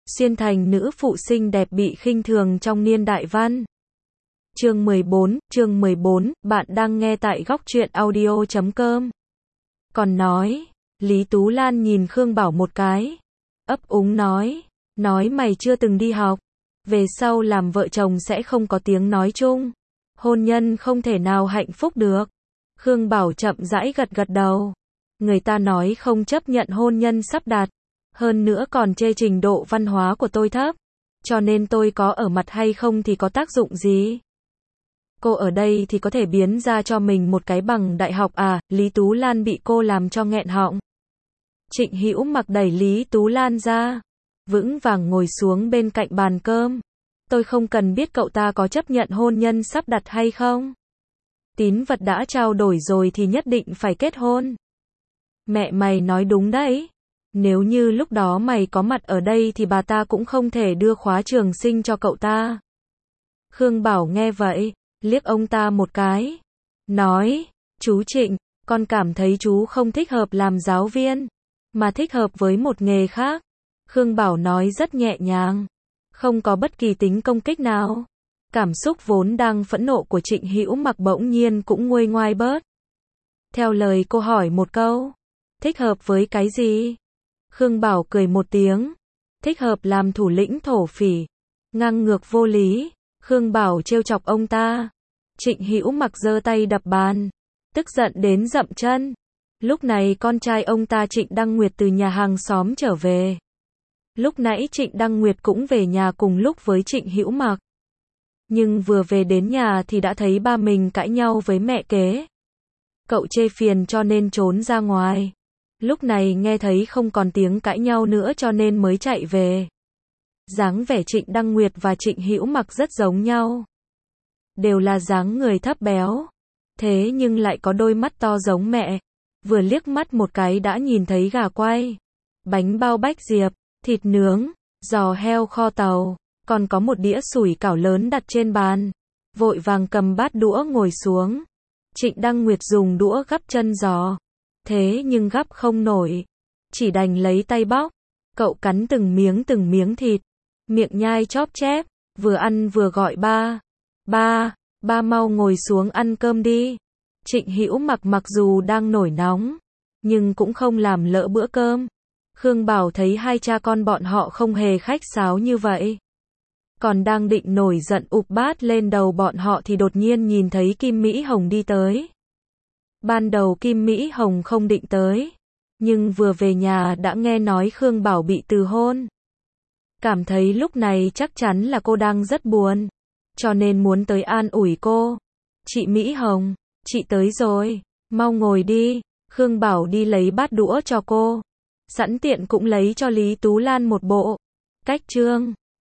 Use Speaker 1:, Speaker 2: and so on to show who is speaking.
Speaker 1: xuyên thành nữ phụ xinh đẹp bị khinh thường trong niên đại văn. Chương 14, bạn đang nghe tại góc truyện audio.com. Còn nói, Lý Tú Lan nhìn Khương Bảo một cái, ấp úng nói mày chưa từng đi học, về sau làm vợ chồng sẽ không có tiếng nói chung, hôn nhân không thể nào hạnh phúc được. Khương Bảo chậm rãi gật gật đầu, người ta nói không chấp nhận hôn nhân sắp đặt, hơn nữa còn chê trình độ văn hóa của tôi thấp, cho nên tôi có ở mặt hay không thì có tác dụng gì. Cô ở đây thì có thể biến ra cho mình một cái bằng đại học à? Lý Tú Lan bị cô làm cho nghẹn họng. Trịnh Hữu Mặc đẩy Lý Tú Lan ra, vững vàng ngồi xuống bên cạnh bàn cơm. Tôi không cần biết cậu ta có chấp nhận hôn nhân sắp đặt hay không. Tín vật đã trao đổi rồi thì nhất định phải kết hôn. Mẹ mày nói đúng đấy. Nếu như lúc đó mày có mặt ở đây thì bà ta cũng không thể đưa khóa trường sinh cho cậu ta. Khương Bảo nghe vậy, liếc ông ta một cái, nói, chú Trịnh, con cảm thấy chú không thích hợp làm giáo viên, mà thích hợp với một nghề khác. Khương Bảo nói rất nhẹ nhàng, không có bất kỳ tính công kích nào. Cảm xúc vốn đang phẫn nộ của Trịnh Hữu Mặc bỗng nhiên cũng nguôi ngoai bớt. Theo lời cô hỏi một câu, thích hợp với cái gì? Khương Bảo cười một tiếng, thích hợp làm thủ lĩnh thổ phỉ. Ngang ngược vô lý, Khương Bảo trêu chọc ông ta. Trịnh Hữu Mặc giơ tay đập bàn, tức giận đến dậm chân. Lúc này con trai ông ta Trịnh Đăng Nguyệt từ nhà hàng xóm trở về. Lúc nãy Trịnh Đăng Nguyệt cũng về nhà cùng lúc với Trịnh Hữu Mặc. Nhưng vừa về đến nhà thì đã thấy ba mình cãi nhau với mẹ kế. Cậu chê phiền cho nên trốn ra ngoài. Lúc này nghe thấy không còn tiếng cãi nhau nữa cho nên mới chạy về. Dáng vẻ Trịnh Đăng Nguyệt và Trịnh Hữu Mặc rất giống nhau. Đều là dáng người thấp béo. Thế nhưng lại có đôi mắt to giống mẹ. Vừa liếc mắt một cái đã nhìn thấy gà quay, bánh bao bách diệp, thịt nướng, giò heo kho tàu, còn có một đĩa sủi cảo lớn đặt trên bàn. Vội vàng cầm bát đũa ngồi xuống. Trịnh Đăng Nguyệt dùng đũa gắp chân giò. Thế nhưng gắp không nổi, chỉ đành lấy tay bóc. Cậu cắn từng miếng thịt, miệng nhai chóp chép, vừa ăn vừa gọi ba mau ngồi xuống ăn cơm đi. Trịnh Hữu Mặc mặc dù đang nổi nóng, nhưng cũng không làm lỡ bữa cơm. Khương Bảo thấy hai cha con bọn họ không hề khách sáo như vậy. Còn đang định nổi giận ụp bát lên đầu bọn họ thì đột nhiên nhìn thấy Kim Mỹ Hồng đi tới. Ban đầu Kim Mỹ Hồng không định tới, nhưng vừa về nhà đã nghe nói Khương Bảo bị từ hôn. Cảm thấy lúc này chắc chắn là cô đang rất buồn, cho nên muốn tới an ủi cô. Chị Mỹ Hồng, chị tới rồi, mau ngồi đi. Khương Bảo đi lấy bát đũa cho cô, sẵn tiện cũng lấy cho Lý Tú Lan một bộ cách chương.